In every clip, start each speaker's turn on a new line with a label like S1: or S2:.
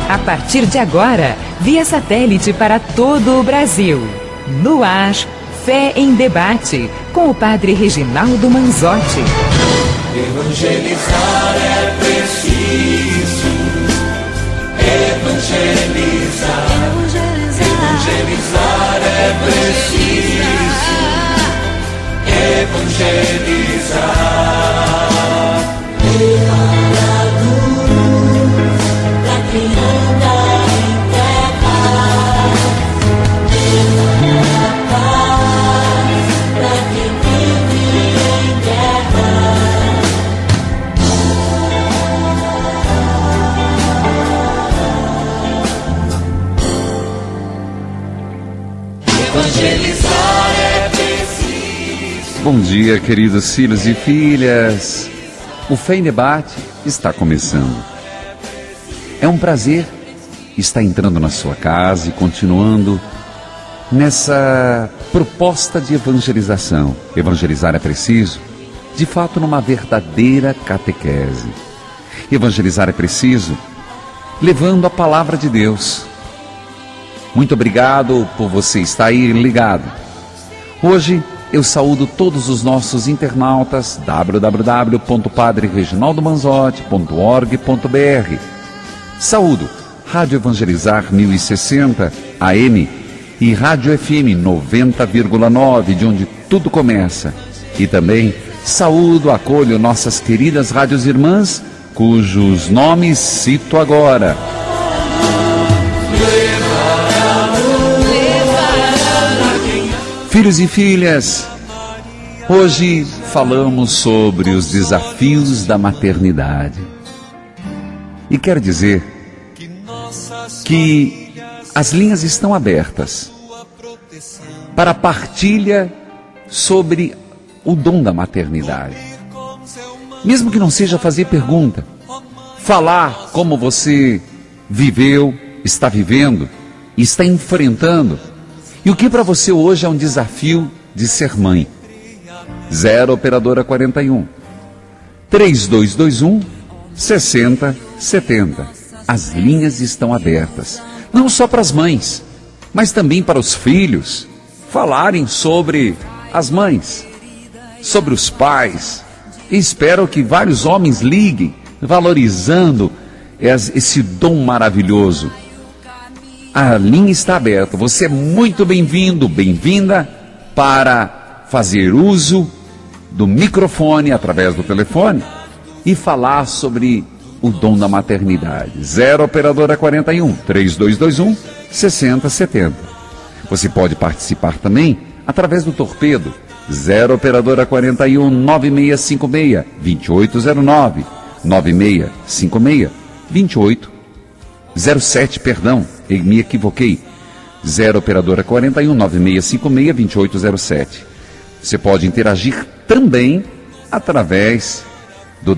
S1: A partir de agora, via satélite para todo o Brasil. No ar, Fé em Debate, com o Padre Reginaldo Manzotti.
S2: Evangelizar é preciso. Evangelizar. Evangelizar é preciso. Evangelizar.
S3: Bom dia, queridos filhos e filhas. O Fé em Debate está começando. É um prazer estar entrando na sua casa e continuando nessa proposta de evangelização. Evangelizar é preciso, de fato, numa verdadeira catequese. Evangelizar é preciso, levando a palavra de Deus. Muito obrigado por você estar aí ligado. Hoje eu saúdo todos os nossos internautas, www.padrereginaldomanzotti.org.br. Saúdo Rádio Evangelizar 1060 AM e Rádio FM 90,9, de onde tudo começa. E também saúdo, acolho nossas queridas rádios irmãs, cujos nomes cito agora. Filhos e filhas, hoje falamos sobre os desafios da maternidade. E quero dizer que as linhas estão abertas para partilha sobre o dom da maternidade. Mesmo que não seja fazer pergunta, falar como você viveu, está vivendo, está enfrentando. E o que para você hoje é um desafio de ser mãe? 0 Operadora 41 3221 6070. As linhas estão abertas, não só para as mães, mas também para os filhos falarem sobre as mães, sobre os pais. E espero que vários homens liguem, valorizando esse dom maravilhoso. A linha está aberta, você é muito bem-vindo, bem-vinda para fazer uso do microfone através do telefone e falar sobre o dom da maternidade. 0 Operadora 41 3221 6070. Você pode participar também através do torpedo 0 Operadora 41 9656 2809 9656 2807, perdão, eu me equivoquei. 0 Operadora 41 9656 2807. Você pode interagir também através do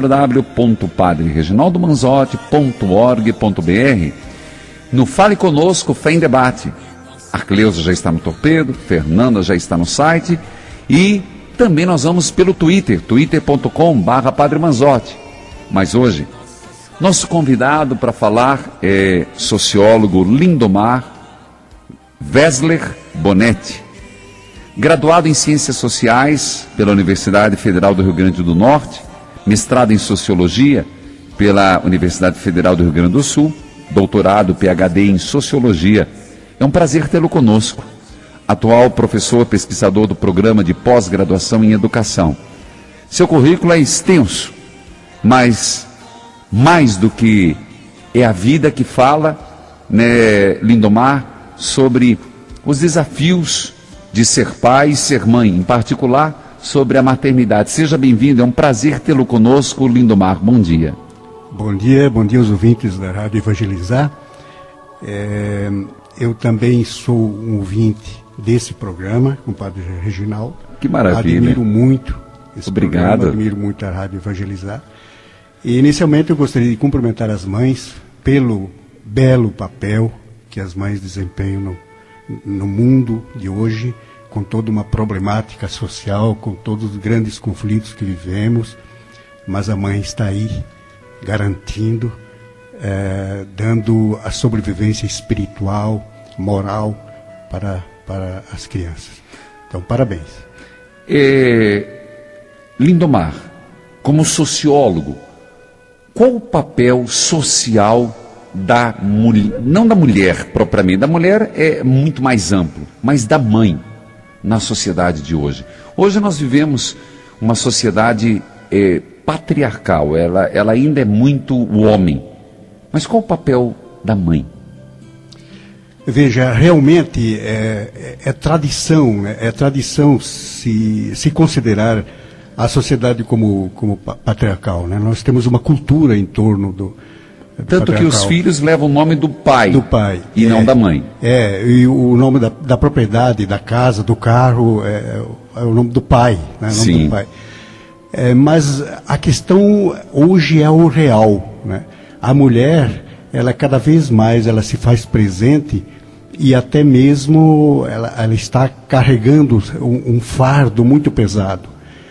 S3: www.padrereginaldomanzotti.org.br. No Fale Conosco, Fé em Debate. A Cleusa já está no torpedo, Fernanda já está no site e também nós vamos pelo Twitter, twitter.com/Padre Manzotti. Mas hoje, nosso convidado para falar é sociólogo Lindomar Wessler Bonetti, graduado em Ciências Sociais pela Universidade Federal do Rio Grande do Norte, mestrado em Sociologia pela Universidade Federal do Rio Grande do Sul, doutorado PhD em Sociologia. É um prazer tê-lo conosco. Atual professor pesquisador do Programa de Pós-Graduação em Educação. Seu currículo é extenso, mas mais do que é a vida que fala, né, Lindomar, sobre os desafios de ser pai e ser mãe, em particular sobre a maternidade. Seja bem-vindo, é um prazer tê-lo conosco, Lindomar. Bom dia.
S4: Bom dia aos ouvintes da Rádio Evangelizar. Eu também sou um ouvinte desse programa, com o Padre Reginaldo.
S3: Que maravilha.
S4: Admiro muito esse
S3: Obrigado.
S4: programa, admiro muito a Rádio Evangelizar. E inicialmente eu gostaria de cumprimentar as mães pelo belo papel que as mães desempenham no mundo de hoje, com toda uma problemática social, com todos os grandes conflitos que vivemos, mas a mãe está aí garantindo dando a sobrevivência espiritual, moral para as crianças. Então, parabéns.
S3: Lindomar, como sociólogo, qual o papel social da mulher, não da mulher propriamente, da mulher é muito mais amplo, mas da mãe na sociedade de hoje? Hoje nós vivemos uma sociedade patriarcal, ela ainda é muito o homem, mas qual o papel da mãe?
S4: Veja, realmente é tradição, é tradição se considerar a sociedade como patriarcal, né? Nós temos uma cultura em torno do
S3: tanto que os filhos levam o nome do pai e não da mãe.
S4: E o nome da propriedade, da casa, do carro, é o nome do pai, né? O nome do pai. Mas a questão hoje é o real, né? A mulher, ela cada vez mais ela se faz presente e até mesmo ela está carregando um fardo muito pesado.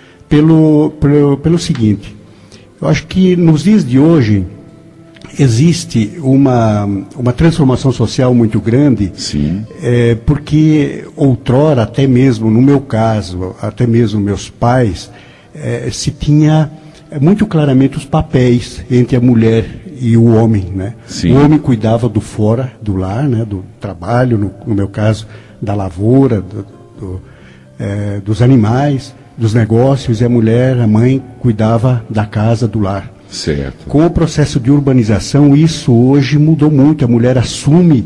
S4: Pelo seguinte, eu acho que nos dias de hoje existe uma transformação social muito grande, porque outrora, até mesmo no meu caso, até mesmo meus pais, se tinha muito claramente os papéis entre a mulher e o homem, né? O homem cuidava do fora do lar, né? Do trabalho, no meu caso, da lavoura, dos animais, dos negócios, e a mulher, a mãe, cuidava da casa, do lar.
S3: Certo.
S4: Com o processo de urbanização, isso hoje mudou muito. A mulher assume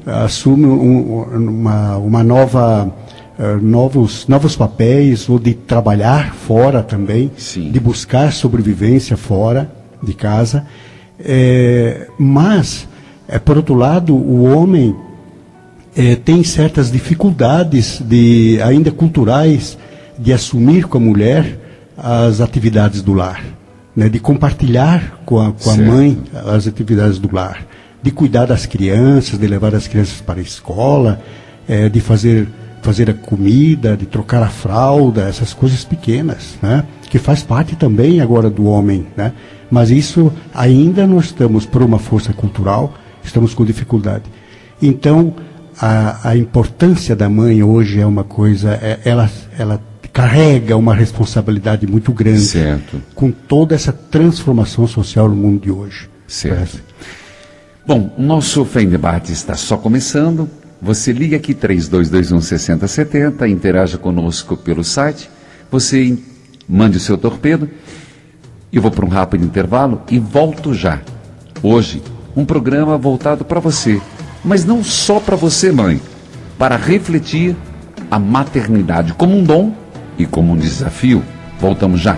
S4: uma novos papéis, ou de trabalhar fora também, de buscar sobrevivência fora de casa. Mas, por outro lado, o homem tem certas dificuldades ainda culturais de assumir com a mulher as atividades do lar, né? De compartilhar com a mãe as atividades do lar, de cuidar das crianças, de levar as crianças para a escola, de fazer a comida, de trocar a fralda, essas coisas pequenas, né? Que faz parte também agora do homem, né? Mas isso ainda nós estamos, por uma força cultural, estamos com dificuldade. Então, a importância da mãe hoje é uma coisa, ela carrega uma responsabilidade muito grande, com toda essa transformação social no mundo de hoje.
S3: Certo. Bom, o nosso Fé em Debate está só começando. Você liga aqui 3221-6070, interaja conosco pelo site, você mande o seu torpedo. Eu vou para um rápido intervalo e volto já. Hoje, um programa voltado para você, mas não só para você, mãe, para refletir a maternidade como um dom e como um desafio. Voltamos já.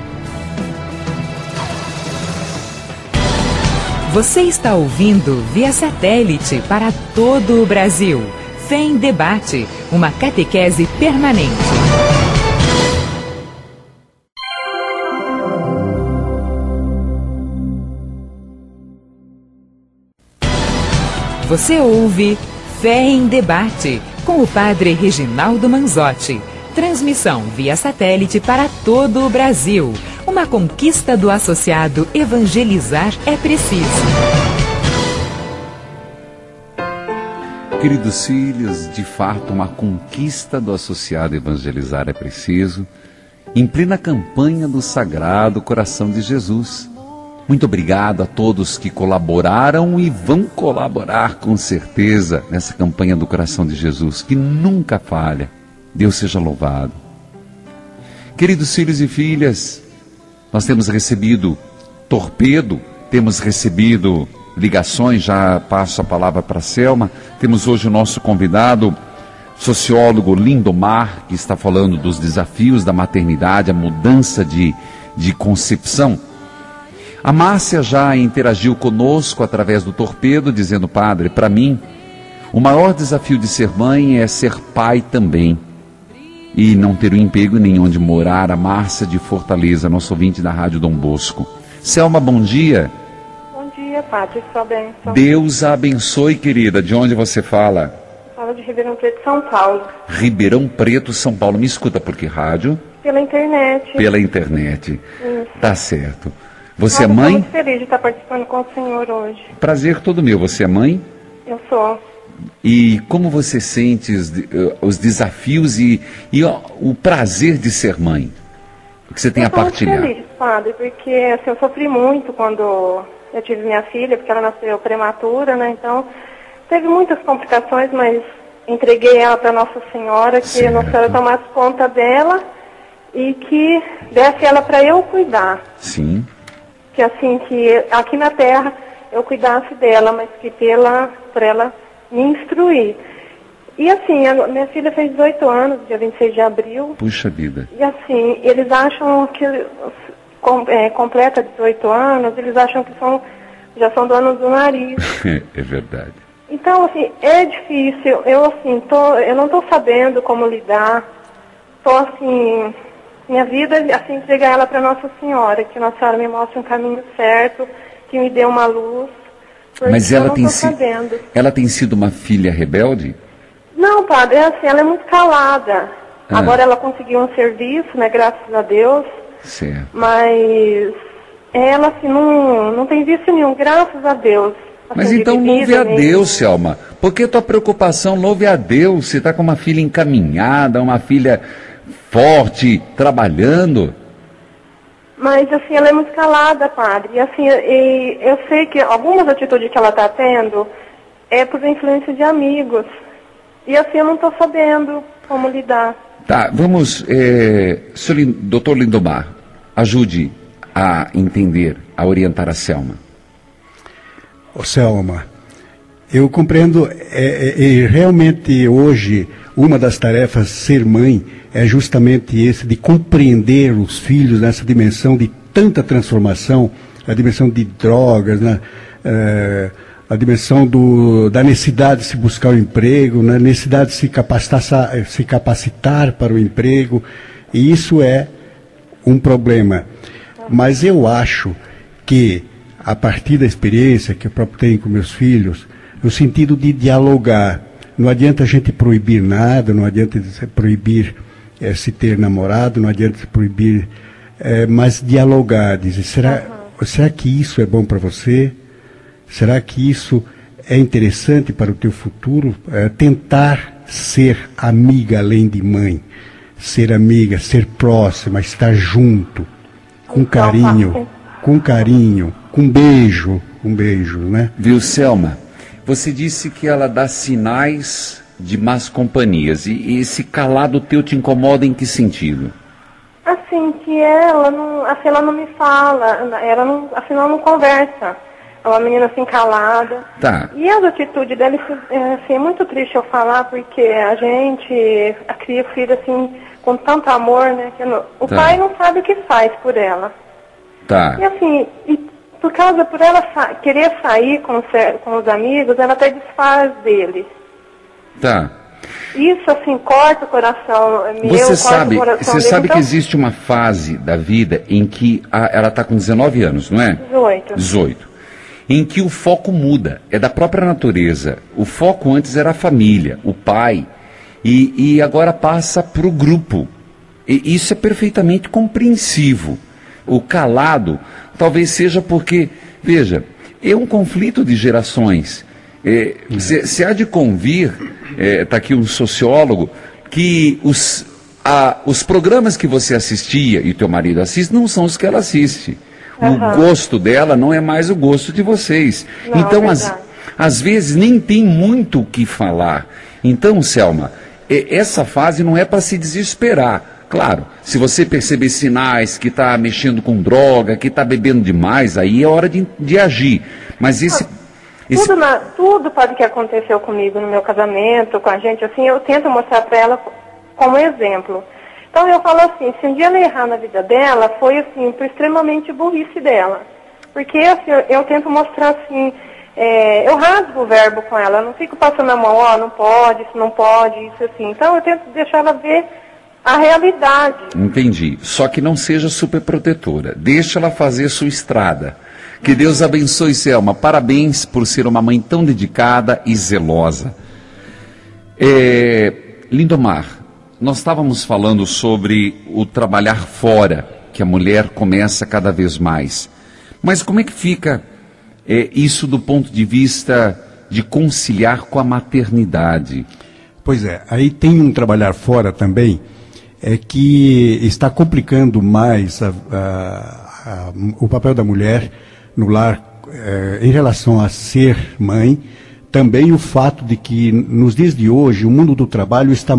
S1: Você está ouvindo via satélite para todo o Brasil. Fé em Debate, uma catequese permanente. Você ouve Fé em Debate, com o padre Reginaldo Manzotti. Transmissão via satélite para todo o Brasil. Uma conquista do associado Evangelizar é Preciso.
S3: Queridos filhos, de fato, uma conquista do associado Evangelizar é Preciso, em plena campanha do Sagrado Coração de Jesus. Muito obrigado a todos que colaboraram e vão colaborar com certeza nessa campanha do Coração de Jesus, que nunca falha. Deus seja louvado. Queridos filhos e filhas, nós temos recebido torpedo, temos recebido ligações, já passo a palavra para a Selma. Temos hoje o nosso convidado, sociólogo Lindomar, que está falando dos desafios da maternidade, a mudança de concepção. A Márcia já interagiu conosco através do torpedo, dizendo: padre, para mim, o maior desafio de ser mãe é ser pai também. E não ter um emprego nem onde morar. A Márcia de Fortaleza, nosso ouvinte da Rádio Dom Bosco. Selma, bom dia.
S5: Bom dia, padre, sua bênção.
S3: Deus a abençoe, querida. De onde você fala?
S5: Fala de Ribeirão Preto, São Paulo.
S3: Ribeirão Preto, São Paulo. Me escuta por que rádio?
S5: Pela internet.
S3: Pela internet.
S5: Isso.
S3: Tá certo. Você é
S5: Nossa,
S3: mãe?
S5: Eu estou muito feliz de estar participando com o senhor hoje.
S3: Prazer todo meu. Você é mãe?
S5: Eu sou.
S3: E como você sente os desafios e o prazer de ser mãe? O que você tem a partilhar?
S5: Eu estou muito feliz, padre, porque assim, eu sofri muito quando eu tive minha filha, porque ela nasceu prematura, né? Então, teve muitas complicações, mas entreguei ela para Nossa Senhora, que a Nossa Senhora tomasse conta dela e que desse ela para eu cuidar.
S3: Sim.
S5: Que assim, que aqui na Terra eu cuidasse dela, mas que para ela me instruir. E assim, a minha filha fez 18 anos, dia 26 de abril.
S3: Puxa vida.
S5: E assim, eles acham que completa 18 anos, eles acham que já são donos do nariz.
S3: É verdade.
S5: Então, assim, é difícil. Eu não estou sabendo como lidar. Minha vida, assim, entregar ela para Nossa Senhora, que Nossa Senhora me mostre um caminho certo, que me dê uma luz.
S3: Mas ela tem sido uma filha rebelde?
S5: Não, padre, ela é muito calada. Agora ela conseguiu um serviço, né, graças a Deus.
S3: Certo.
S5: Mas ela, assim, não tem vício nenhum, graças a Deus. Assim,
S3: mas então louve a Deus, Selma. Por que tua preocupação? Louve a Deus. Você está com uma filha encaminhada, uma filha forte, trabalhando.
S5: Mas, assim, ela é muito calada, padre. E, assim, eu sei que algumas atitudes que ela está tendo é por influência de amigos. E, assim, eu não estou sabendo como lidar.
S3: Tá, vamos, doutor Lindomar, ajude a entender, a orientar a Selma.
S4: Ô Selma, eu compreendo, realmente hoje, uma das tarefas ser mãe é justamente esse, de compreender os filhos nessa dimensão de tanta transformação, a dimensão de drogas, né? A dimensão da necessidade de se buscar um emprego, na necessidade de se capacitar para o emprego, e isso é um problema. Mas eu acho que, a partir da experiência que eu próprio tenho com meus filhos, no sentido de dialogar, não adianta a gente proibir nada, não adianta proibir se ter namorado, não adianta proibir, mas dialogar, dizer, será que isso é bom para você? Será que isso é interessante para o teu futuro? Tentar ser amiga além de mãe, ser amiga, ser próxima, estar junto, com carinho, com beijo, né?
S3: Viu, Selma? Você disse que ela dá sinais de más companhias, e esse calado teu te incomoda em que sentido?
S5: Assim, que ela não me fala, ela não conversa. É uma menina assim calada.
S3: Tá.
S5: E as atitudes dela, assim, é muito triste eu falar, porque a gente cria o filho assim, com tanto amor, né? Que o pai não sabe o que faz por ela.
S3: Tá.
S5: E assim, por ela querer sair com os amigos, ela até desfaz dele.
S3: Tá.
S5: Isso, assim, corta o coração meu,
S3: você sabe
S5: então,
S3: que existe uma fase da vida em que ela está com 19 anos, não é? 18. Em que o foco muda, é da própria natureza. O foco antes era a família, o pai, e agora passa para o grupo. E isso é perfeitamente compreensivo. O calado talvez seja porque, veja, é um conflito de gerações. Se há de convir, está aqui um sociólogo, que os programas que você assistia e teu marido assiste não são os que ela assiste. O gosto dela não é mais o gosto de vocês.
S5: Não,
S3: então, às vezes, nem tem muito o que falar. Então, Selma, essa fase não é para se desesperar. Claro, se você perceber sinais que está mexendo com droga, que está bebendo demais, aí é hora de agir. Mas
S5: tudo pode que aconteceu comigo no meu casamento, com a gente, assim, eu tento mostrar para ela como exemplo. Então eu falo assim, se um dia ela errar na vida dela, foi assim, por extremamente burrice dela. Porque assim, eu tento mostrar assim, eu rasgo o verbo com ela, eu não fico passando a mão, não pode, isso não pode, isso assim. Então eu tento deixar ela ver a realidade.
S3: Entendi. Só que não seja superprotetora. Deixa ela fazer sua estrada. Que Deus abençoe, Selma. Parabéns por ser uma mãe tão dedicada e zelosa. Lindomar, nós estávamos falando sobre o trabalhar fora, que a mulher começa cada vez mais. Mas como é que fica isso do ponto de vista de conciliar com a maternidade?
S4: Pois é, aí tem um trabalhar fora também, que está complicando mais o papel da mulher no lar em relação a ser mãe. Também o fato de que nos dias de hoje o mundo do trabalho está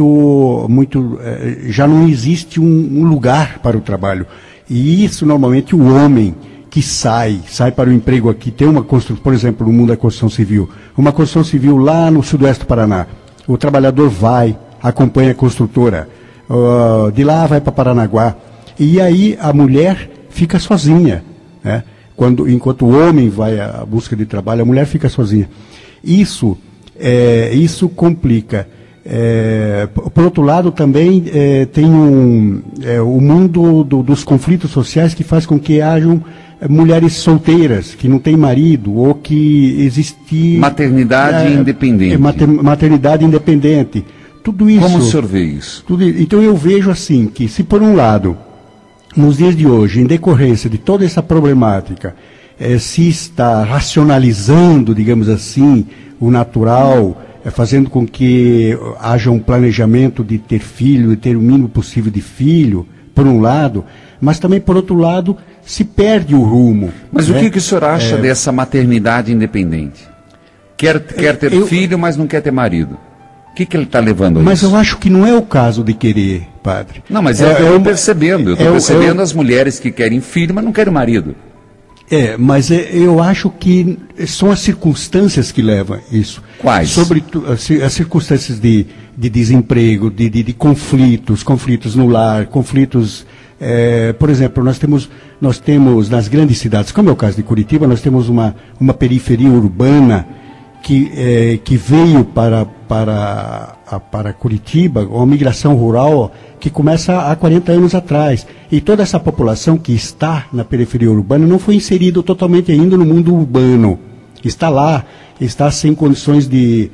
S4: já não existe um lugar para o trabalho. E isso normalmente o homem que sai para o emprego aqui, tem uma construção, por exemplo, no mundo da construção civil, uma construção civil lá no sudoeste do Paraná. O trabalhador vai, acompanha a construtora, de lá vai para Paranaguá, e aí a mulher fica sozinha, né? Enquanto o homem vai à busca de trabalho, a mulher fica sozinha. Isso complica. Por outro lado, também tem o mundo dos conflitos sociais que faz com que hajam mulheres solteiras, que não têm marido, ou que existe...
S3: Maternidade independente.
S4: Maternidade independente. Tudo isso...
S3: Como o senhor vê isso?
S4: Então eu vejo assim, que se por um lado, nos dias de hoje, em decorrência de toda essa problemática, se está racionalizando, digamos assim, o natural, fazendo com que haja um planejamento de ter filho, e ter o mínimo possível de filho, por um lado, mas também, por outro lado, se perde o rumo.
S3: Mas o que o senhor acha dessa maternidade independente? Quer ter filho, mas não quer ter marido. O que ele está levando a isso?
S4: Mas eu acho que não é o caso de querer, padre.
S3: Não, mas eu estou percebendo. Eu estou percebendo as mulheres que querem filho, mas não querem marido.
S4: Mas eu acho que são as circunstâncias que levam isso.
S3: Quais?
S4: Sobretudo as circunstâncias de desemprego, de conflitos no lar, conflitos... por exemplo, nós temos nas grandes cidades, como é o caso de Curitiba, nós temos uma periferia urbana que veio para Curitiba, uma migração rural que começa há 40 anos atrás. E toda essa população que está na periferia urbana não foi inserida totalmente ainda no mundo urbano. Está lá, está sem condições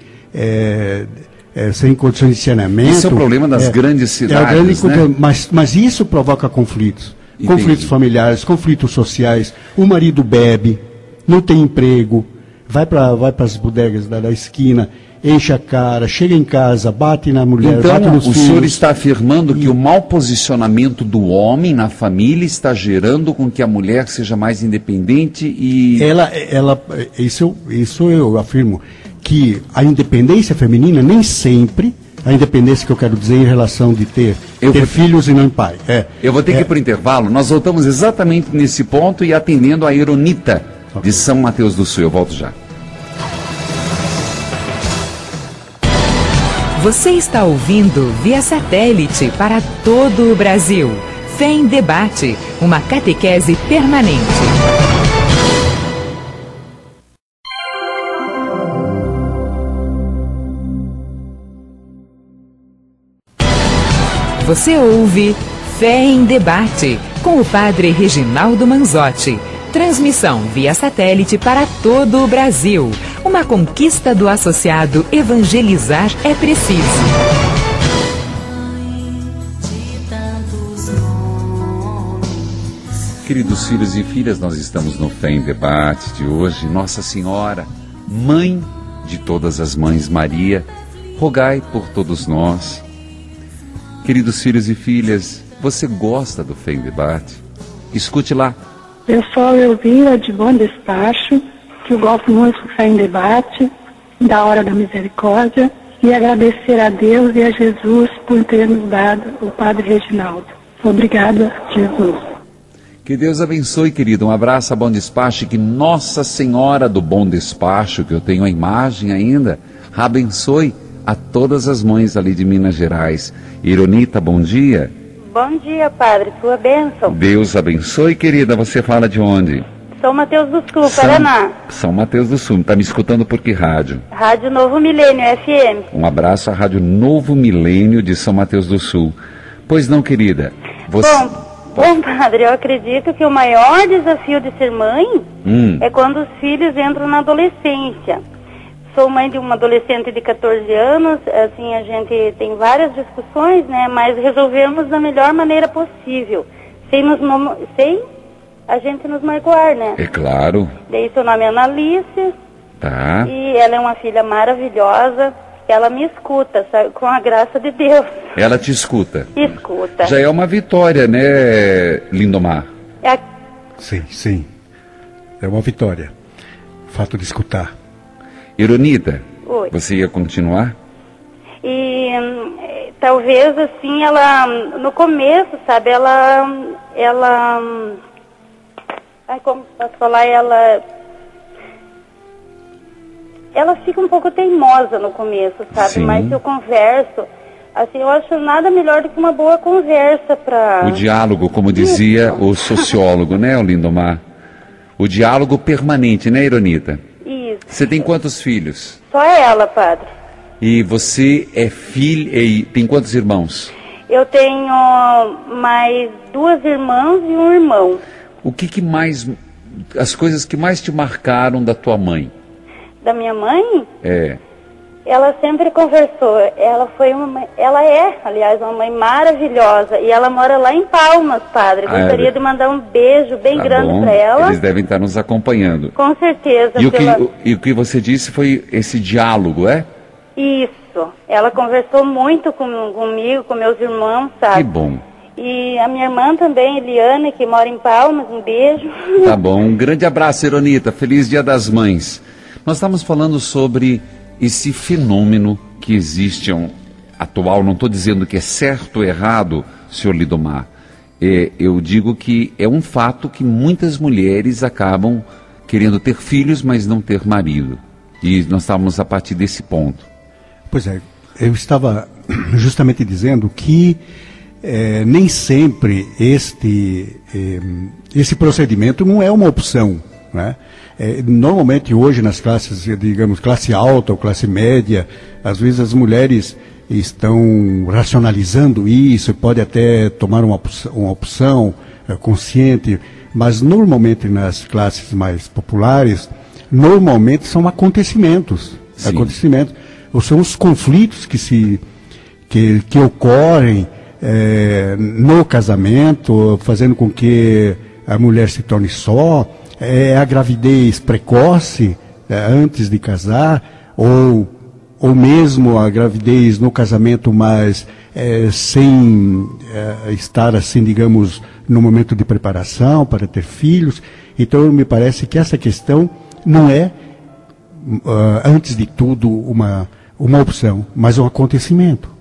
S4: sem condições de saneamento.
S3: Esse é o problema das grandes cidades, né?
S4: Mas isso provoca conflitos. Entendi. Conflitos familiares, conflitos sociais. O marido bebe, não tem emprego, vai para as bodegas da esquina, enche a cara, chega em casa, bate na mulher, bate nos filhos.
S3: Então, o senhor está afirmando que o mau posicionamento do homem na família está gerando com que a mulher seja mais independente e... Isso eu afirmo, que a independência feminina nem sempre, a independência que eu quero dizer em relação de ter filhos e não pai. Eu vou ter que ir para o intervalo, nós voltamos exatamente nesse ponto e atendendo a Ironita de São Mateus do Sul. Eu volto já.
S1: Você está ouvindo via satélite para todo o Brasil. Fé em Debate, uma catequese permanente. Você ouve Fé em Debate, com o padre Reginaldo Manzotti. Transmissão via satélite para todo o Brasil. Uma conquista do associado Evangelizar é Preciso.
S3: Queridos filhos e filhas, nós estamos no Fé em Debate de hoje. Nossa Senhora, Mãe de todas as mães, Maria, rogai por todos nós. Queridos filhos e filhas, você gosta do Fé em Debate? Escute lá.
S6: Eu sou a Elvira de Bom Despacho, que eu gosto muito do Fé em Debate, da Hora da Misericórdia, e agradecer a Deus e a Jesus por ter nos dado o Padre Reginaldo. Obrigada, Jesus.
S3: Que Deus abençoe, querido. Um abraço a Bom Despacho, e que Nossa Senhora do Bom Despacho, que eu tenho a imagem ainda, abençoe a todas as mães ali de Minas Gerais. Ironita, bom dia.
S7: Bom dia, padre. Sua bênção.
S3: Deus abençoe, querida. Você fala de onde?
S7: São Mateus do Sul, Paraná.
S3: São Mateus do Sul. Está me escutando por que rádio?
S7: Rádio Novo Milênio, FM.
S3: Um abraço à Rádio Novo Milênio de São Mateus do Sul. Pois não, querida?
S7: Bom, padre, eu acredito que o maior desafio de ser mãe é quando os filhos entram na adolescência. Sou mãe de uma adolescente de 14 anos, assim, a gente tem várias discussões, né, mas resolvemos da melhor maneira possível, sem a gente nos marcar, né?
S3: É claro.
S7: Daí seu nome é Analice.
S3: Tá.
S7: E ela é uma filha maravilhosa. Ela me escuta, sabe? Com a graça de Deus.
S3: Ela te escuta.
S7: Escuta.
S3: Já é uma vitória, né, Lindomar?
S4: Sim, sim. É uma vitória. O fato de escutar.
S3: Ironita,
S7: Oi.
S3: você ia continuar?
S7: E talvez assim, ela, no começo, sabe, ai, como posso falar, ela fica um pouco teimosa no começo, sabe?
S3: Sim.
S7: Mas se eu converso, assim, eu acho nada melhor do que uma boa conversa para...
S3: O diálogo, como dizia o sociólogo, né, o Lindomar? O diálogo permanente, né, Ironita?
S7: Isso.
S3: Você tem quantos filhos?
S7: Só ela, padre.
S3: E você é filha e tem quantos irmãos?
S7: Eu tenho mais 2 irmãs e um irmão.
S3: O que mais, as coisas que mais te marcaram da tua mãe?
S7: Da minha mãe?
S3: É.
S7: Ela sempre conversou. Ela é, aliás, uma mãe maravilhosa. E ela mora lá em Palmas, padre. Gostaria de mandar um beijo bem grande para ela.
S3: Eles devem estar nos acompanhando.
S7: Com certeza.
S3: E o que você disse foi esse diálogo, é?
S7: Isso. Ela conversou muito comigo, com meus irmãos, sabe?
S3: Que bom.
S7: E a minha irmã também, Eliane, que mora em Palmas. Um beijo.
S3: Tá bom. Um grande abraço, Ironita. Feliz Dia das Mães. Nós estamos falando sobre esse fenômeno que existe atual. Não estou dizendo que é certo ou errado, senhor Lindomar. Eu digo que é um fato que muitas mulheres acabam querendo ter filhos, mas não ter marido. E nós estávamos a partir desse ponto.
S4: Pois é, eu estava justamente dizendo que nem sempre esse procedimento não é uma opção, né? Normalmente hoje nas classes, digamos, classe alta ou classe média, às vezes as mulheres estão racionalizando isso, pode até tomar uma opção consciente, mas normalmente nas classes mais populares, normalmente são acontecimentos.
S3: Sim.
S4: Acontecimentos, ou são os conflitos que ocorrem no casamento, fazendo com que a mulher se torne só. A gravidez precoce antes de casar, ou mesmo a gravidez no casamento, mas sem estar assim, digamos, no momento de preparação para ter filhos. Então, me parece que essa questão não é, antes de tudo, uma opção, mas um acontecimento.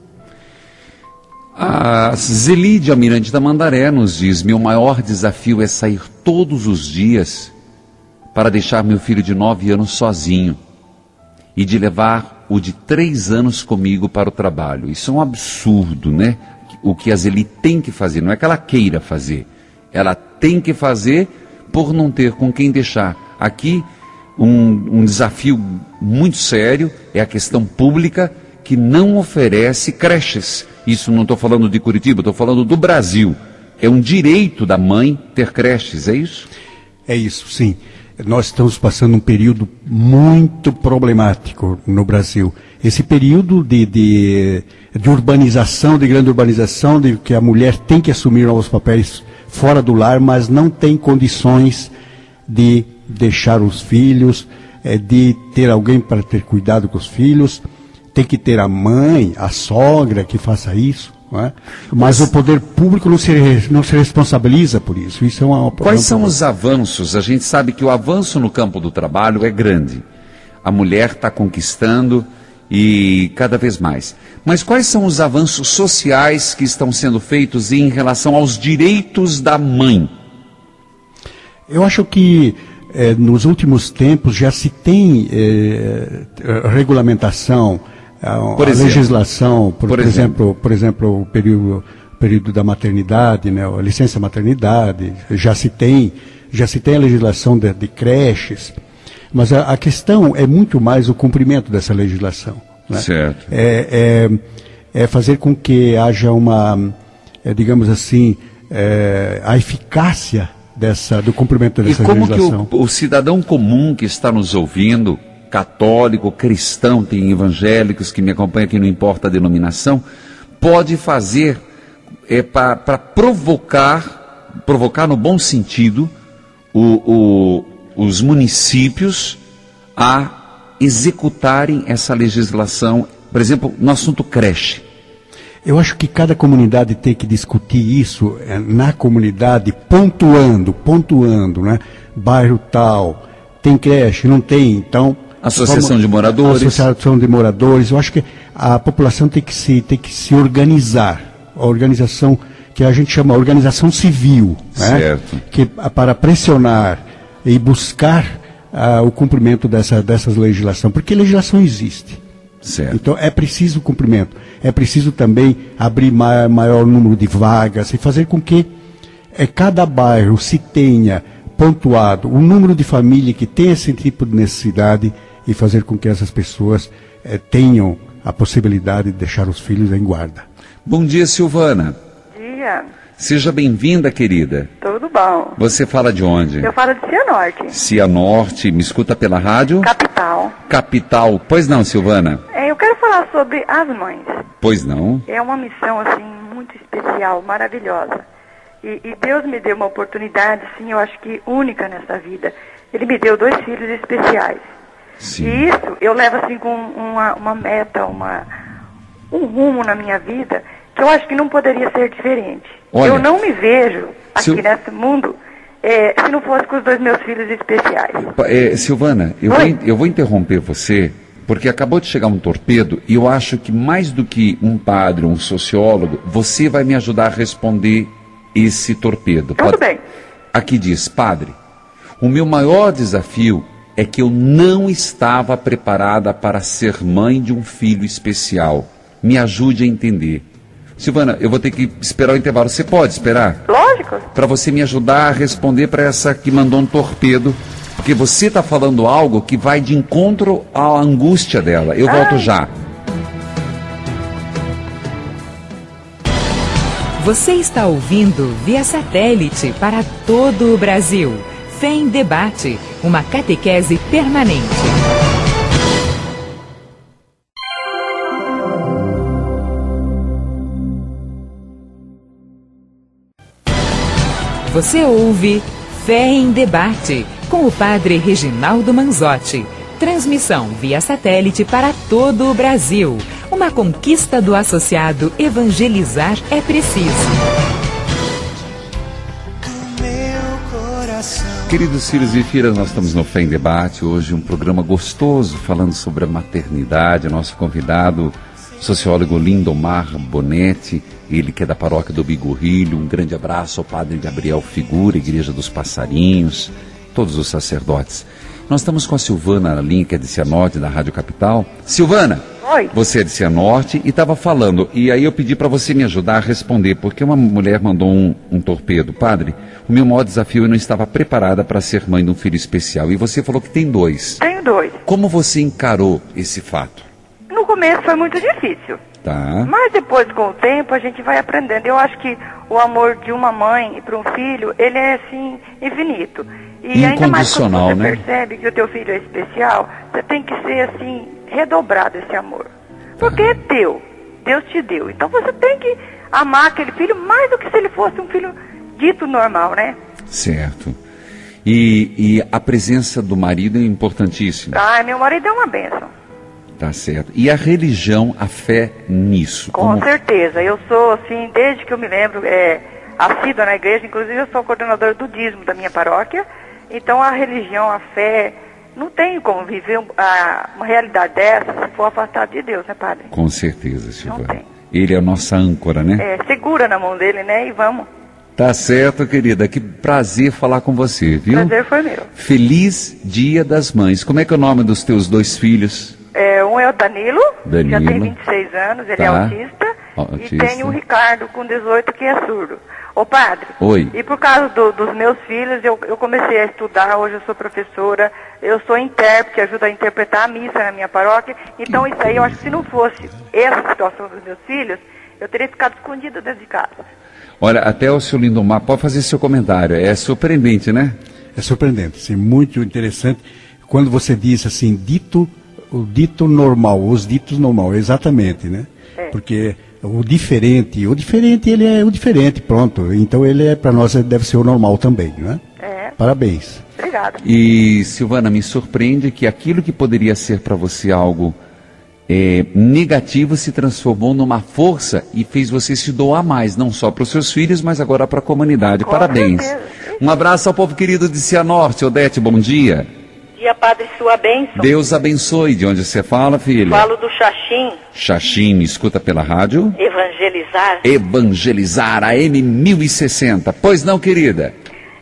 S3: A Zelide Almirante da Mandaré nos diz: meu maior desafio é sair todos os dias para deixar meu filho de 9 anos sozinho e de levar o de 3 anos comigo para o trabalho. Isso é um absurdo, né? O que a Zelide tem que fazer, não é que ela queira fazer, ela tem que fazer por não ter com quem deixar. Aqui, um desafio muito sério é a questão pública, que não oferece creches. Isso não estou falando de Curitiba, estou falando do Brasil. É um direito da mãe ter creches, é isso?
S4: É isso, sim. Nós estamos passando um período muito problemático no Brasil. Esse período de urbanização, de grande urbanização, de que a mulher tem que assumir novos papéis fora do lar, mas não tem condições de deixar os filhos, de ter alguém para ter cuidado com os filhos. Tem que ter a mãe, a sogra que faça isso, não é? Mas o poder público não se responsabiliza por isso. Isso é uma
S3: Quais são os avanços? A gente sabe que o avanço no campo do trabalho é grande. A mulher está conquistando e cada vez mais. Mas quais são os avanços sociais que estão sendo feitos em relação aos direitos da mãe?
S4: Eu acho que nos últimos tempos já se tem regulamentação, a legislação, por exemplo, o período da maternidade, né, a licença maternidade, já se tem a legislação de creches, mas a questão é muito mais o cumprimento dessa legislação, né?
S3: Certo.
S4: É fazer com que haja digamos assim, a eficácia do cumprimento dessa legislação.
S3: E como que o cidadão comum que está nos ouvindo, católico, cristão, tem evangélicos que me acompanham aqui, não importa a denominação, pode fazer para provocar no bom sentido, os municípios a executarem essa legislação, por exemplo, no assunto creche?
S4: Eu acho que cada comunidade tem que discutir isso na comunidade, pontuando, né? Bairro tal, tem creche, não tem, então...
S3: Associação de moradores.
S4: Associação de moradores. Eu acho que a população tem que se organizar. A organização que a gente chama organização civil,
S3: certo,
S4: né? Que, para pressionar e buscar o cumprimento dessas legislações, porque legislação existe.
S3: Certo.
S4: Então é preciso cumprimento, é preciso também abrir maior número de vagas e fazer com que cada bairro se tenha pontuado o número de família que tem esse tipo de necessidade e fazer com que essas pessoas tenham a possibilidade de deixar os filhos em guarda.
S3: Bom dia, Silvana.
S8: Bom dia.
S3: Seja bem-vinda, querida.
S8: Tudo bom.
S3: Você fala de onde?
S8: Eu falo de Cianorte.
S3: Cianorte, me escuta pela rádio?
S8: Capital.
S3: Capital. Pois não, Silvana?
S8: Eu quero falar sobre as mães.
S3: Pois não.
S8: É uma missão, assim, muito especial, maravilhosa. E Deus me deu uma oportunidade, sim, eu acho que única nessa vida. Ele me deu 2 filhos especiais.
S3: Sim.
S8: E isso eu levo, assim, com uma meta, um rumo na minha vida, que eu acho que não poderia ser diferente.
S3: Olha,
S8: eu não me vejo aqui nesse mundo se não fosse com os 2 meus filhos especiais.
S3: Silvana, eu vou interromper você, porque acabou de chegar um torpedo e eu acho que mais do que um padre, um sociólogo, você vai me ajudar a responder esse torpedo.
S8: Tudo bem.
S3: Aqui diz, padre, o meu maior desafio é que eu não estava preparada para ser mãe de um filho especial. Me ajude a entender. Silvana, eu vou ter que esperar o intervalo. Você pode esperar?
S8: Lógico.
S3: Para você me ajudar a responder para essa que mandou um torpedo, porque você está falando algo que vai de encontro à angústia dela. Eu volto já.
S1: Você está ouvindo via satélite para todo o Brasil. Fé em Debate, uma catequese permanente. Você ouve Fé em Debate, com o padre Reginaldo Manzotti. Transmissão via satélite para todo o Brasil. Uma conquista do associado Evangelizar é Preciso.
S3: Queridos filhos e filhas, nós estamos no Fé em Debate. Hoje um programa gostoso, falando sobre a maternidade. Nosso convidado, sociólogo Lindomar Bonetti, ele que é da paróquia do Bigorrilho. Um grande abraço ao padre Gabriel Figura, Igreja dos Passarinhos, todos os sacerdotes. Nós estamos com a Silvana na linha, que é de Cianorte, da Rádio Capital. Silvana,
S8: oi.
S3: Você é de Cianorte e estava falando, e aí eu pedi para você me ajudar a responder, porque uma mulher mandou um torpedo. Padre, o meu maior desafio, eu não estava preparada para ser mãe de um filho especial, e você falou que tem 2.
S8: Tenho 2.
S3: Como você encarou esse fato?
S8: No começo foi muito difícil.
S3: Tá.
S8: Mas depois, com o tempo, a gente vai aprendendo. Eu acho que o amor de uma mãe para um filho, ele é, assim, infinito. E ainda mais quando você percebe que o teu filho é especial, você tem que ser, assim, redobrado esse amor. Porque é teu. Deus te deu. Então você tem que amar aquele filho mais do que se ele fosse um filho dito normal, né?
S3: Certo. E a presença do marido é importantíssima.
S8: Meu marido é uma bênção.
S3: Tá certo. E a religião, a fé nisso?
S8: Com certeza. Eu sou, assim, desde que eu me lembro, assídua na igreja. Inclusive eu sou coordenadora do dízimo da minha paróquia. Então a religião, a fé, não tem como viver uma realidade dessa se for afastado de Deus, né, padre?
S3: Com certeza, Silvana.
S8: Não tem.
S3: Ele é a nossa âncora, né?
S8: Segura na mão dele, né? E vamos.
S3: Tá certo, querida. Que prazer falar com você, viu?
S8: Prazer foi meu.
S3: Feliz Dia das Mães. Como é que é o nome dos teus 2 filhos?
S8: Um é o Danilo, já tem 26 anos, ele é autista. E tem o Ricardo, com 18, que é surdo. Ô padre,
S3: oi.
S8: E por causa dos meus filhos, eu comecei a estudar, hoje eu sou professora, eu sou intérprete, ajudo a interpretar a missa na minha paróquia. Então isso aí, eu acho que se não fosse essa situação dos meus filhos, eu teria ficado escondida dentro de casa.
S3: Olha, até o senhor Lindomar pode fazer seu comentário, é surpreendente, né?
S4: É surpreendente, sim, muito interessante. Quando você diz assim, o dito normal, os ditos normal, exatamente, né? Porque o diferente ele é o diferente, pronto. Então ele para nós deve ser o normal também, né? parabéns.
S8: Obrigada.
S3: E, Silvana, me surpreende que aquilo que poderia ser para você algo negativo se transformou numa força e fez você se doar mais, não só para os seus filhos, mas agora para a comunidade.
S8: Com
S3: Parabéns.
S8: certeza.
S3: Um abraço ao povo querido de Cianorte. Odete, bom dia.
S9: Bom dia, Padre, sua bênção.
S3: Deus abençoe. De onde você fala, filha?
S9: Falo do Xaxim.
S3: Xaxim, me escuta pela rádio?
S9: Evangelizar.
S3: Evangelizar, AM 1060. Pois não, querida?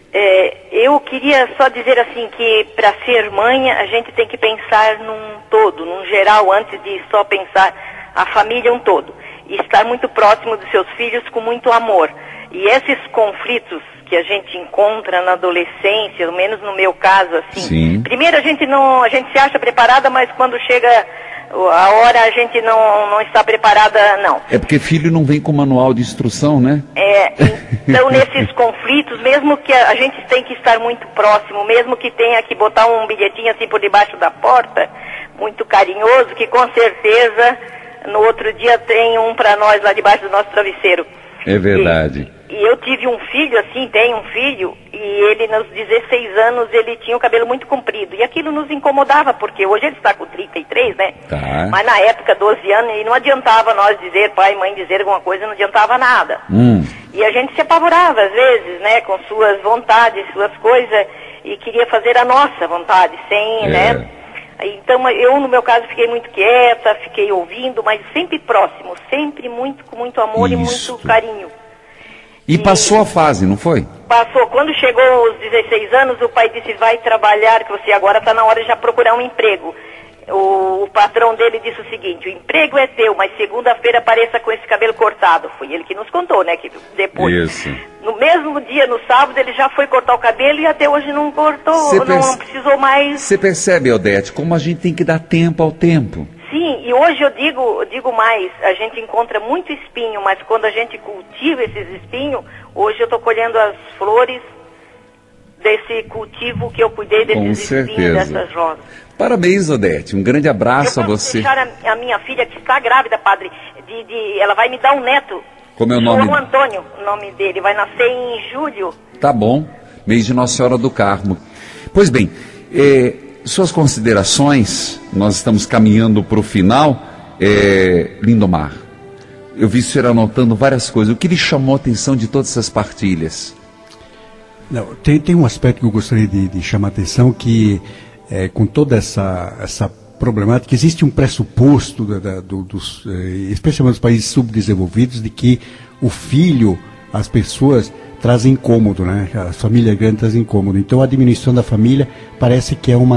S9: Eu queria só dizer assim que para ser mãe a gente tem que pensar num todo, num geral, antes de só pensar a família um todo. E estar muito próximo dos seus filhos com muito amor. E esses conflitos que a gente encontra na adolescência, pelo menos no meu caso, assim.
S3: Sim.
S9: Primeiro a gente se acha preparada, mas quando chega a hora a gente não está preparada, não.
S3: É porque filho não vem com manual de instrução, né?
S9: Então nesses conflitos, mesmo que a gente tem que estar muito próximo, mesmo que tenha que botar um bilhetinho assim por debaixo da porta, muito carinhoso, que com certeza no outro dia tem um para nós lá debaixo do nosso travesseiro.
S3: É verdade.
S9: E eu tive um filho, assim, tenho um filho, e ele nos 16 anos, ele tinha o cabelo muito comprido. E aquilo nos incomodava, porque hoje ele está com 33, né?
S3: Tá.
S9: Mas na época, 12 anos, e não adiantava nós dizer, pai e mãe dizer alguma coisa, não adiantava nada. E a gente se apavorava, às vezes, né, com suas vontades, suas coisas, e queria fazer a nossa vontade, sem, né? Então, eu, no meu caso, fiquei muito quieta, fiquei ouvindo, mas sempre próximo, sempre muito, com muito amor e muito carinho.
S3: E passou a fase, não foi?
S9: Passou. Quando chegou aos 16 anos, o pai disse, vai trabalhar, que você agora está na hora de já procurar um emprego. O patrão dele disse o seguinte, o emprego é teu, mas segunda-feira apareça com esse cabelo cortado. Foi ele que nos contou, né? Que depois.
S3: Isso.
S9: No mesmo dia, no sábado, ele já foi cortar o cabelo e até hoje não cortou, não precisou mais.
S3: Você percebe, Odete, como a gente tem que dar tempo ao tempo.
S9: Sim, e hoje eu digo mais, a gente encontra muito espinho, mas quando a gente cultiva esses espinhos, hoje eu estou colhendo as flores desse cultivo que eu cuidei desses espinhos, dessas rosas.
S3: Parabéns, Odete, um grande abraço a você.
S9: Eu posso deixar a minha filha que está grávida, padre, ela vai me dar um neto.
S3: Como é o nome?
S9: João Antônio, o nome dele, vai nascer em julho.
S3: Tá bom, mês de Nossa Senhora do Carmo. Pois bem, suas considerações, nós estamos caminhando para o final. Lindomar, eu vi o senhor anotando várias coisas. O que lhe chamou a atenção de todas essas partilhas?
S4: Não, tem um aspecto que eu gostaria de chamar a atenção, que com toda essa problemática, existe um pressuposto, especialmente nos países subdesenvolvidos, de que o filho, as pessoas trazem incômodo, né? A família grande traz incômodo. Então a diminuição da família parece que é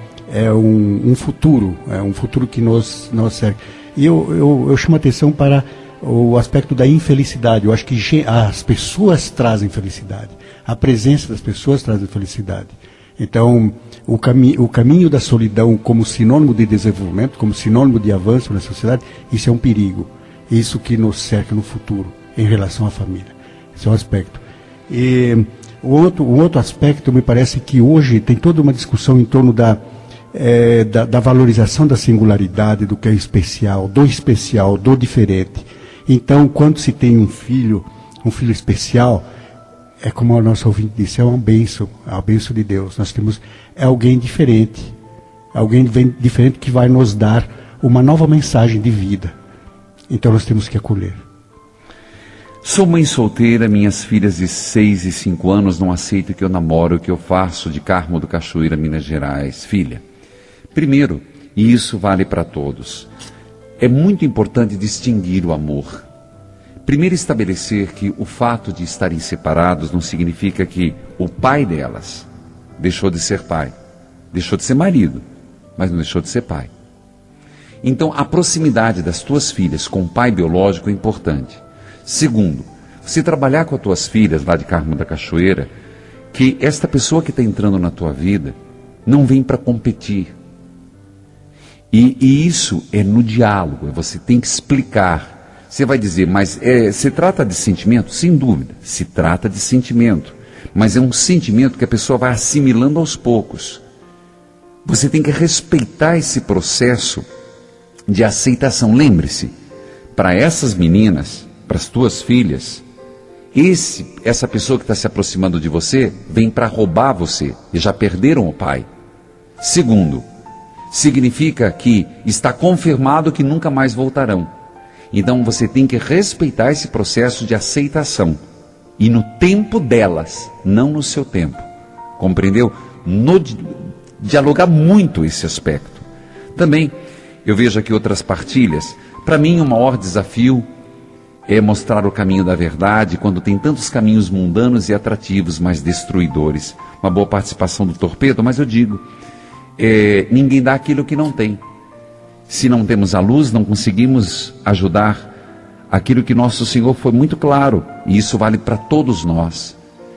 S4: um futuro, um futuro que nos cerca. E eu chamo a atenção para o aspecto da infelicidade. Eu acho que as pessoas trazem felicidade. A presença das pessoas traz felicidade. Então, o caminho da solidão como sinônimo de desenvolvimento, como sinônimo de avanço na sociedade, isso é um perigo. Isso que nos cerca no futuro, em relação à família. Esse é um aspecto. E o outro aspecto, me parece que hoje tem toda uma discussão em torno da valorização da singularidade, do que é especial, do diferente. Então, quando se tem um filho especial, é como a nossa ouvinte disse, é uma bênção, a bênção de Deus. Nós temos alguém diferente que vai nos dar uma nova mensagem de vida. Então nós temos que acolher.
S3: Sou mãe solteira, minhas filhas de 6 e 5 anos não aceitam que eu namoro, o que eu faço de Carmo do Cachoeira, Minas Gerais. Filha, primeiro, e isso vale para todos, é muito importante distinguir o amor. Primeiro, estabelecer que o fato de estarem separados não significa que o pai delas deixou de ser pai, deixou de ser marido, mas não deixou de ser pai. Então, a proximidade das tuas filhas com o pai biológico é importante. Segundo, você trabalhar com as tuas filhas lá de Carmo da Cachoeira, que esta pessoa que está entrando na tua vida não vem para competir. E isso é no diálogo, você tem que explicar. Você vai dizer, mas se trata de sentimento? Sem dúvida, se trata de sentimento. Mas é um sentimento que a pessoa vai assimilando aos poucos. Você tem que respeitar esse processo de aceitação. Lembre-se, para essas meninas, para as tuas filhas, essa pessoa que está se aproximando de você vem para roubar você e já perderam o pai. Segundo, significa que está confirmado que nunca mais voltarão. Então você tem que respeitar esse processo de aceitação. E no tempo delas, não no seu tempo. Compreendeu? Dialogar muito esse aspecto. Também, eu vejo aqui outras partilhas. Para mim, o maior desafio é mostrar o caminho da verdade quando tem tantos caminhos mundanos e atrativos, mas destruidores. Uma boa participação do Torpedo, mas eu digo, ninguém dá aquilo que não tem. Se não temos a luz, não conseguimos ajudar aquilo que nosso Senhor foi muito claro, e isso vale para todos nós.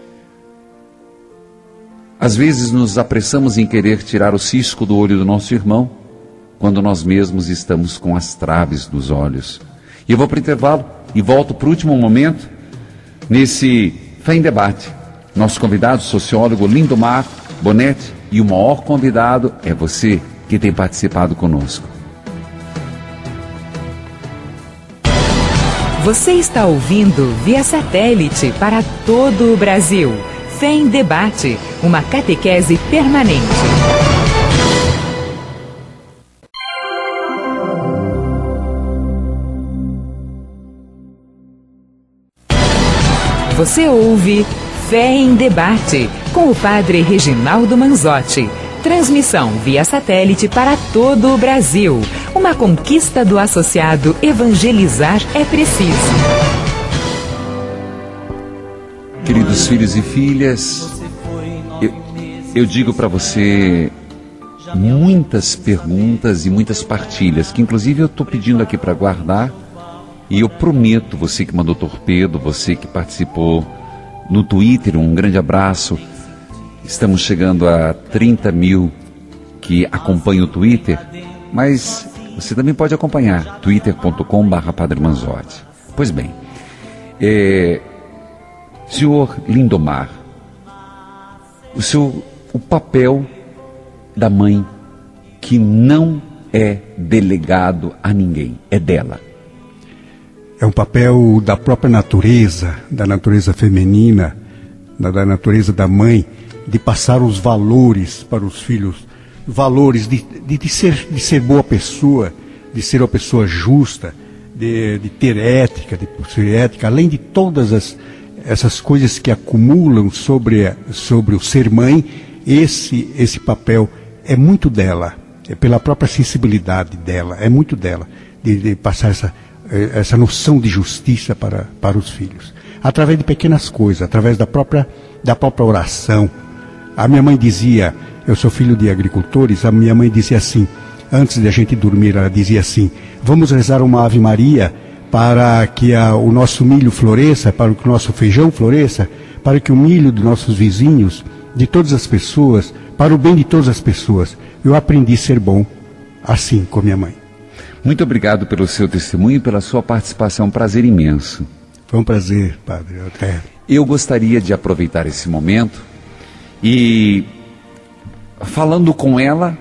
S3: Às vezes nos apressamos em querer tirar o cisco do olho do nosso irmão, quando nós mesmos estamos com as traves dos olhos. E eu vou para o intervalo e volto para o último momento, nesse Fé em Debate. Nosso convidado, sociólogo Lindomar Bonetti, e o maior convidado é você que tem participado conosco.
S1: Você está ouvindo via satélite para todo o Brasil. Fé em Debate, uma catequese permanente. Você ouve Fé em Debate, com o Padre Reginaldo Manzotti. Transmissão via satélite para todo o Brasil. Uma conquista do associado Evangelizar é Preciso.
S3: Queridos filhos e filhas, eu digo para você muitas perguntas e muitas partilhas, que inclusive eu estou pedindo aqui para guardar, e eu prometo, você que mandou torpedo, você que participou no Twitter, um grande abraço. Estamos chegando a 30 mil que acompanham o Twitter, mas você também pode acompanhar, twitter.com/Padre Manzotti. Pois bem, senhor Lindomar, o papel da mãe que não é delegado a ninguém, é dela.
S4: É um papel da própria natureza, da natureza feminina, da natureza da mãe, de passar os valores para os filhos, valores de ser boa pessoa, de ser uma pessoa justa, de ter ética, de possuir ética, além de todas essas coisas que acumulam sobre o ser mãe. Esse papel é muito dela, é pela própria sensibilidade dela, é muito dela, de passar essa noção de justiça para os filhos, através de pequenas coisas, através da própria oração. A minha mãe dizia, eu sou filho de agricultores, a minha mãe dizia assim, antes de a gente dormir, ela dizia assim: vamos rezar uma Ave Maria para que o nosso milho floresça, para que o nosso feijão floresça, para que o milho dos nossos vizinhos, de todas as pessoas, para o bem de todas as pessoas. Eu aprendi a ser bom assim com minha mãe.
S3: Muito obrigado pelo seu testemunho e pela sua participação, um prazer imenso.
S4: Foi um prazer, Padre.
S3: Eu gostaria de aproveitar esse momento e, falando com ela,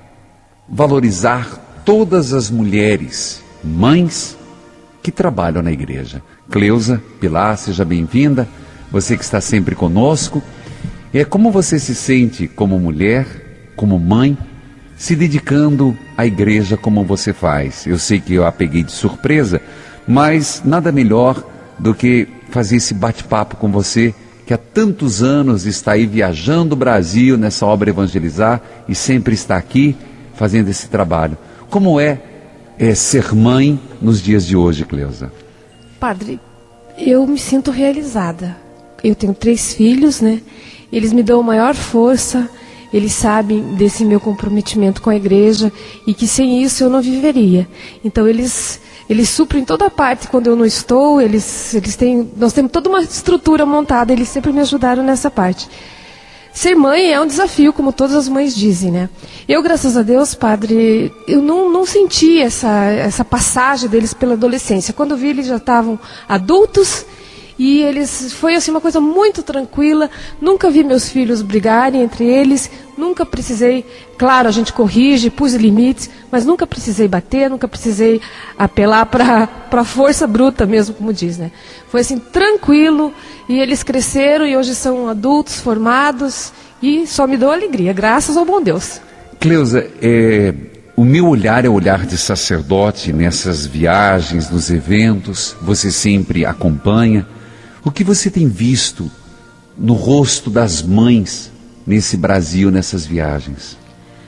S3: valorizar todas as mulheres, mães, que trabalham na igreja. Cleusa, Pilar, seja bem-vinda, você que está sempre conosco. Como você se sente como mulher, como mãe, se dedicando à igreja como você faz? Eu sei que eu a peguei de surpresa, mas nada melhor do que fazer esse bate-papo com você, que há tantos anos está aí viajando o Brasil nessa obra Evangelizar e sempre está aqui fazendo esse trabalho. Como é ser mãe nos dias de hoje, Cleusa?
S10: Padre, eu me sinto realizada. Eu tenho 3 filhos, né? Eles me dão maior força, eles sabem desse meu comprometimento com a igreja e que sem isso eu não viveria. Então eles suprem toda a parte quando eu não estou, nós temos toda uma estrutura montada, eles sempre me ajudaram nessa parte. Ser mãe é um desafio, como todas as mães dizem, né? Eu, graças a Deus, Padre, eu não senti essa passagem deles pela adolescência. Quando eu vi, eles já estavam adultos E foi assim uma coisa muito tranquila, nunca vi meus filhos brigarem entre eles, nunca precisei, claro, a gente corrige, pus limites, mas nunca precisei bater, nunca precisei apelar para força bruta mesmo, como diz, né? Foi assim, tranquilo, e eles cresceram e hoje são adultos, formados, e só me dou alegria, graças ao bom Deus.
S3: Cleusa, o meu olhar é o olhar de sacerdote nessas viagens, nos eventos, você sempre acompanha. O que você tem visto no rosto das mães nesse Brasil, nessas viagens?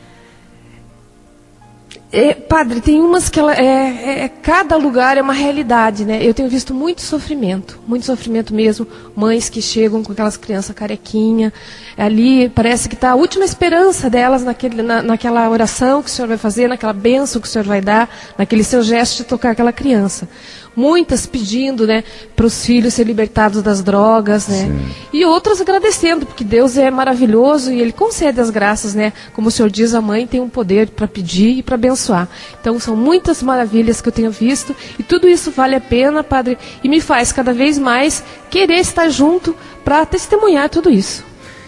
S10: Padre, tem umas que cada lugar é uma realidade, né? Eu tenho visto muito sofrimento mesmo. Mães que chegam com aquelas crianças carequinha, ali parece que está a última esperança delas naquela oração que o Senhor vai fazer, naquela bênção que o Senhor vai dar, naquele seu gesto de tocar aquela criança. Muitas pedindo, né, para os filhos serem libertados das drogas, né? Sim. E outras agradecendo, porque Deus é maravilhoso e Ele concede as graças, né? Como o Senhor diz, a mãe tem um poder para pedir e para abençoar. Então são muitas maravilhas que eu tenho visto e tudo isso vale a pena, Padre, e me faz cada vez mais querer estar junto para testemunhar tudo isso.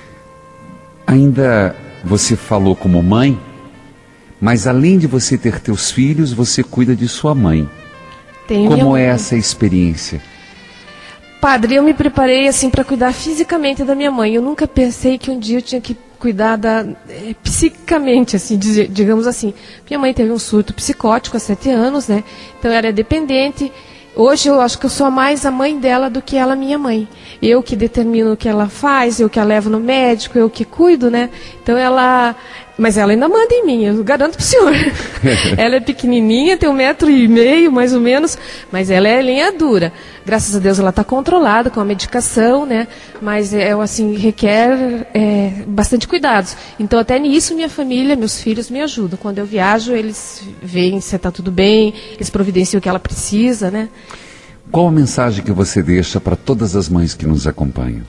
S3: Ainda você falou como mãe, mas além de você ter teus filhos, você cuida de sua mãe. Como é essa experiência?
S10: Padre, eu me preparei assim para cuidar fisicamente da minha mãe. Eu nunca pensei que um dia eu tinha que cuidar psicamente, assim, digamos assim. Minha mãe teve um surto psicótico há 7 anos, né? Então ela é dependente. Hoje eu acho que eu sou mais a mãe dela do que ela minha mãe. Eu que determino o que ela faz, eu que a levo no médico, eu que cuido, né? Então mas ela ainda manda em mim, eu garanto pro senhor. Ela é pequenininha, tem 1,5 metro, mais ou menos, mas ela é linha dura. Graças a Deus ela está controlada com a medicação, né? Mas assim, requer bastante cuidados. Então até nisso minha família, meus filhos me ajudam. Quando eu viajo, eles veem se está tudo bem, eles providenciam o que ela precisa, né?
S3: Qual a mensagem que você deixa para todas as mães que nos acompanham?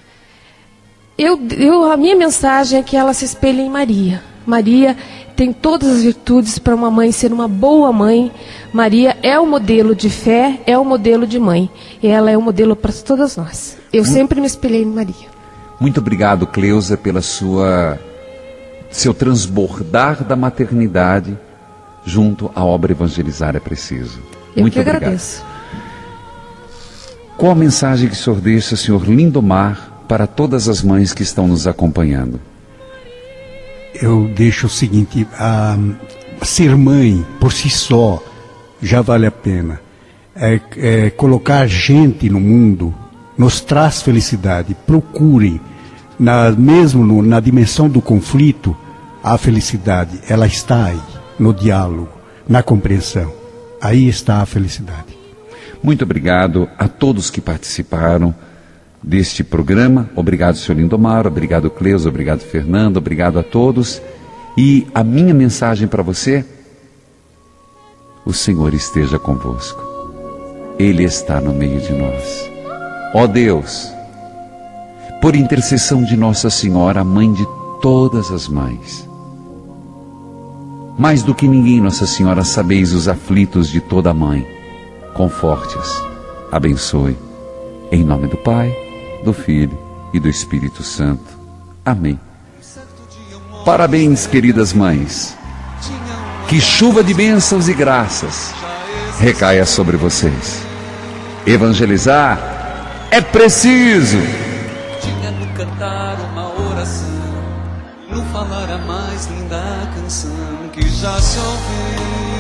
S10: A minha mensagem é que ela se espelhe em Maria. Maria tem todas as virtudes para uma mãe ser uma boa mãe. Maria é o modelo de fé, é o modelo de mãe. E ela é o modelo para todas nós. Eu sempre me espelhei em Maria. Muito obrigado,
S3: Cleusa, pela seu transbordar da maternidade junto à obra Evangelizar é Preciso.
S10: Muito que obrigado. Agradeço.
S3: Qual a mensagem que o senhor deixa, senhor Lindomar, para todas as mães que estão nos acompanhando?
S4: Eu deixo o seguinte, ser mãe por si só já vale a pena. Colocar gente no mundo nos traz felicidade. Procurem, mesmo na dimensão do conflito, a felicidade, ela está aí, no diálogo, na compreensão. Aí está a felicidade.
S3: Muito obrigado a todos que participaram deste programa. Obrigado, senhor Lindomar, obrigado, Cleusa, obrigado, Fernando, obrigado a todos. E a minha mensagem para você: o Senhor esteja convosco. Ele está no meio de nós. Ó Deus, por intercessão de Nossa Senhora, a mãe de todas as mães, mais do que ninguém, Nossa Senhora, sabeis os aflitos de toda mãe. Conforte-as, abençoe. Em nome do Pai, do Filho e do Espírito Santo. Amém. Parabéns, queridas mães. Que chuva de bênçãos e graças recaia sobre vocês. Evangelizar é preciso.
S2: Tinha no cantar uma oração, no falar a mais linda canção que já se ouviu.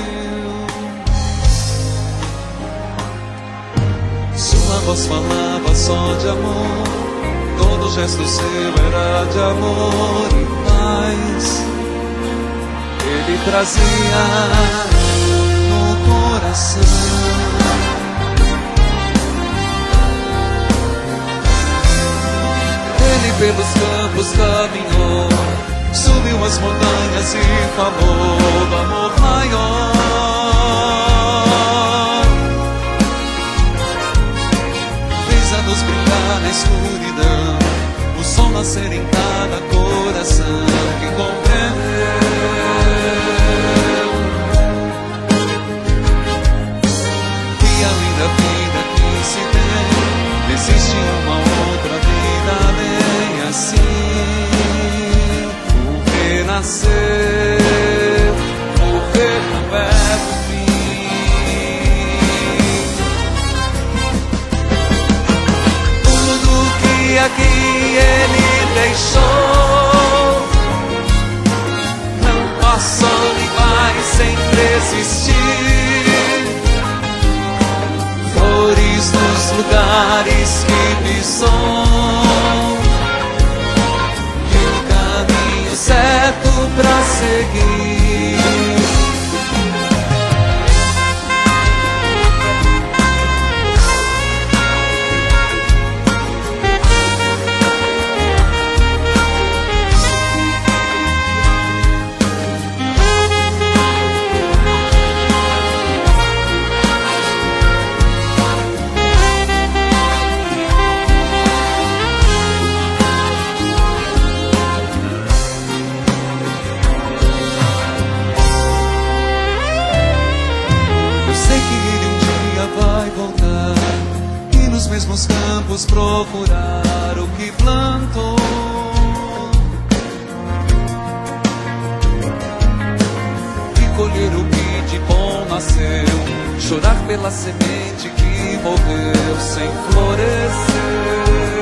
S2: Sua voz falava só de amor, todo gesto seu era de amor e paz. Ele trazia no coração. Ele pelos campos caminhou, subiu as montanhas e falou do amor maior. Nos brilhar na escuridão, o sol nascer em cada coração que compreendeu. E além da vida que se tem, vamos procurar o que plantou. E colher o que de bom nasceu. Chorar pela semente que morreu sem florescer.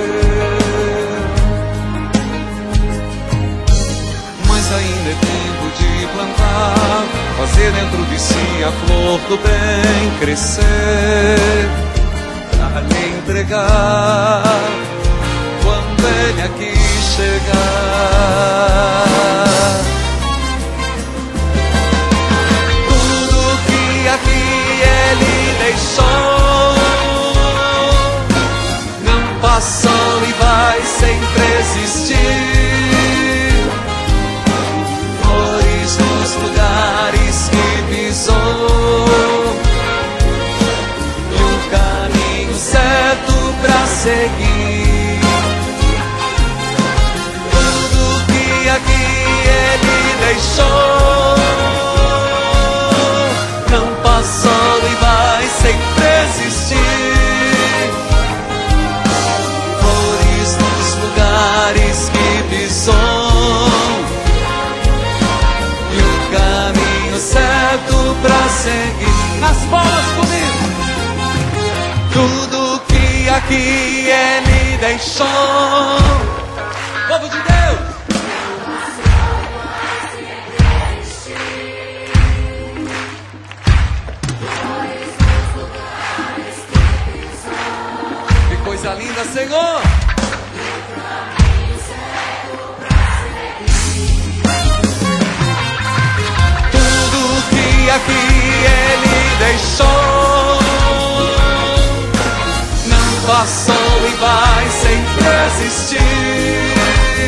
S2: Mas ainda é tempo de plantar, fazer dentro de si a flor do bem crescer, pra lhe entregar quando ele aqui chegar. Tudo que aqui ele deixou não passou e vai sempre existir. Nos lugares que pisou e o caminho certo pra seguir. Tudo que aqui ele deixou não passou e vai sempre existir. Flores nos lugares que pisou, certo pra seguir. Nas palmas comigo. Tudo que aqui ele deixou. Povo de Deus. Que coisa linda, Senhor. Aqui ele deixou, não passou e vai sempre existir.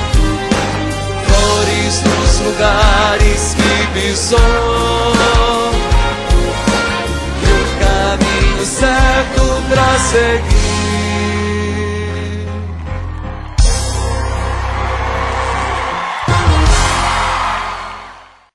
S2: Flores nos lugares que pisou e o caminho certo pra seguir.